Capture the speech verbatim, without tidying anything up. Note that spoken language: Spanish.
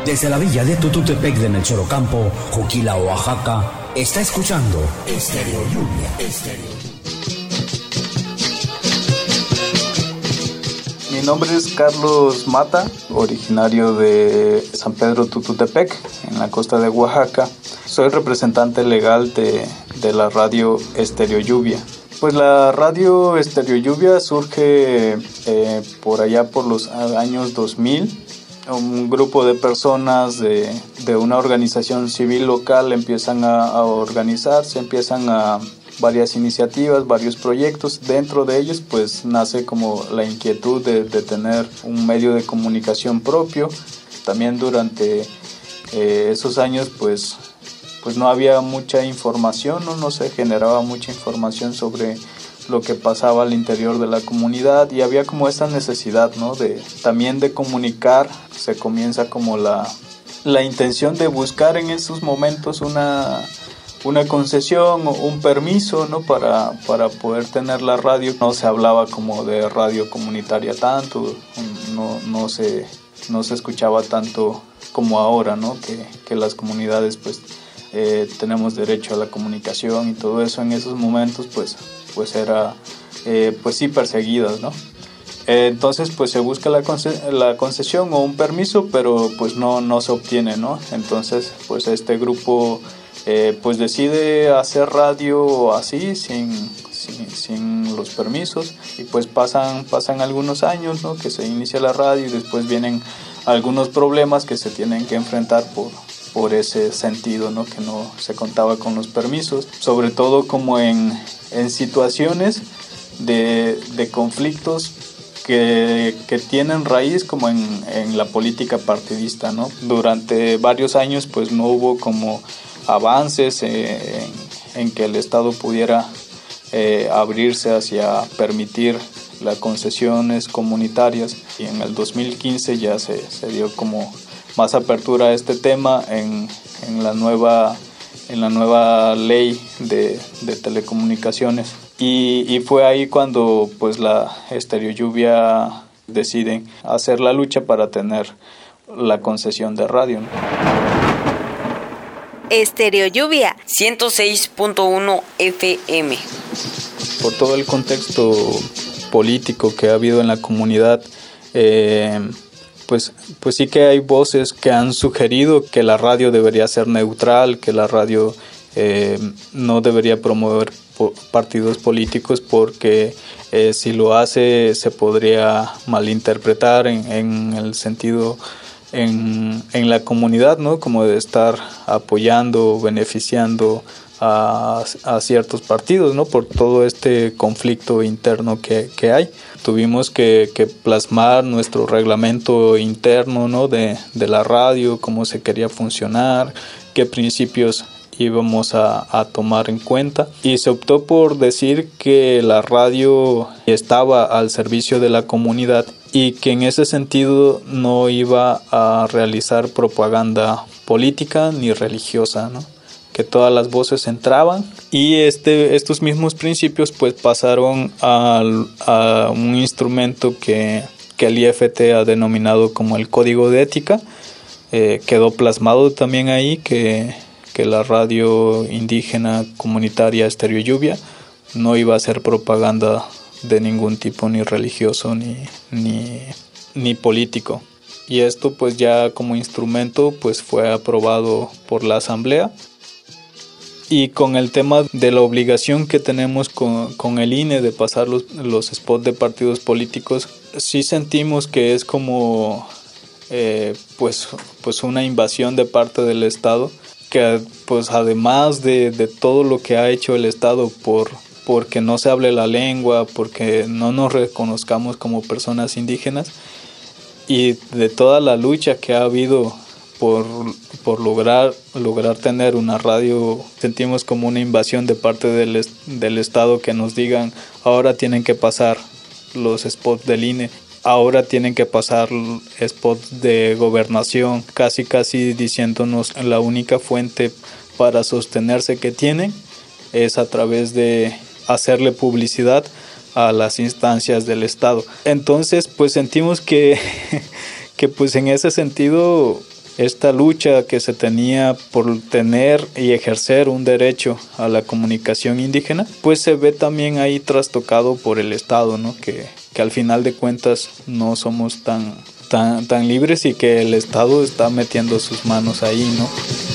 Desde la villa de Tututepec de Melchorocampo, Juquila, Oaxaca, está escuchando Estéreo Lluvia. Estéreo. Mi nombre es Carlos Mata, originario de San Pedro Tututepec, en la costa de Oaxaca. Soy representante legal de, de la radio Estéreo Lluvia. Pues la radio Estéreo Lluvia surge eh, por allá por los años dos mil. Un grupo de personas de, de una organización civil local empiezan a, a organizarse, empiezan a varias iniciativas, varios proyectos. Dentro de ellos pues nace como la inquietud de, de tener un medio de comunicación propio. También durante eh, esos años pues, pues no había mucha información, ¿no? no se generaba mucha información sobre lo que pasaba al interior de la comunidad, y había como esa necesidad, ¿no? de también de comunicar. Se comienza como la, la intención de buscar en esos momentos una, una concesión o un permiso, ¿no? para, para poder tener la radio. No se hablaba como de radio comunitaria tanto, no, no, se, no se escuchaba tanto como ahora, ¿no? que, que las comunidades pues eh, tenemos derecho a la comunicación y todo eso. En esos momentos pues pues era eh, pues sí perseguidas, ¿no? Eh, entonces pues se busca la, conce- la concesión o un permiso, pero pues no, no se obtiene, ¿no? Entonces pues este grupo eh, pues decide hacer radio así, sin, sin, sin los permisos, y pues pasan, pasan algunos años, ¿no? Que se inicia la radio, y después vienen algunos problemas que se tienen que enfrentar por por ese sentido, ¿no? Que no se contaba con los permisos, sobre todo como en, en situaciones de, de conflictos que, que tienen raíz como en, en la política partidista, ¿no? Durante varios años pues no hubo como avances en, en que el Estado pudiera eh, abrirse hacia permitir las concesiones comunitarias, y en el dos mil quince ya se, se dio como más apertura a este tema en, en, la, nueva, en la nueva ley de, de telecomunicaciones. Y, y fue ahí cuando pues la Estéreo Lluvia deciden hacer la lucha para tener la concesión de radio, ¿no? Estéreo Lluvia ciento seis punto uno F M. Por todo el contexto político que ha habido en la comunidad, eh, Pues, pues sí que hay voces que han sugerido que la radio debería ser neutral, que la radio eh, no debería promover po- partidos políticos, porque eh, si lo hace se podría malinterpretar en, en el sentido en, en la comunidad, ¿no? Como de estar apoyando, beneficiando a, a ciertos partidos, ¿no? Por todo este conflicto interno que, que hay. Tuvimos que, que plasmar nuestro reglamento interno, ¿no? de, de la radio, cómo se quería funcionar, qué principios íbamos a, a tomar en cuenta, y se optó por decir que la radio estaba al servicio de la comunidad y que en ese sentido no iba a realizar propaganda política ni religiosa, ¿no? Que todas las voces entraban, y este, estos mismos principios pues pasaron a, a un instrumento que, que el I F T ha denominado como el Código de Ética. Eh, quedó plasmado también ahí que, que la radio indígena comunitaria Estéreo Lluvia no iba a hacer propaganda de ningún tipo, ni religioso ni, ni, ni político. Y esto pues ya como instrumento pues fue aprobado por la asamblea. Y con el tema de la obligación que tenemos con, con el I N E de pasar los, los spots de partidos políticos, sí sentimos que es como eh, pues, pues una invasión de parte del Estado, que pues además de, de todo lo que ha hecho el Estado por porque no se hable la lengua, porque no nos reconozcamos como personas indígenas, y de toda la lucha que ha habido por, por lograr, lograr tener una radio, sentimos como una invasión de parte del, del Estado, que nos digan ahora tienen que pasar los spots del I N E, ahora tienen que pasar spots de gobernación, casi casi diciéndonos la única fuente para sostenerse que tienen es a través de hacerle publicidad a las instancias del Estado. Entonces pues sentimos que, que pues en ese sentido esta lucha que se tenía por tener y ejercer un derecho a la comunicación indígena, pues se ve también ahí trastocado por el Estado, ¿no? Que, que al final de cuentas no somos tan, tan, tan libres y que el Estado está metiendo sus manos ahí, ¿no?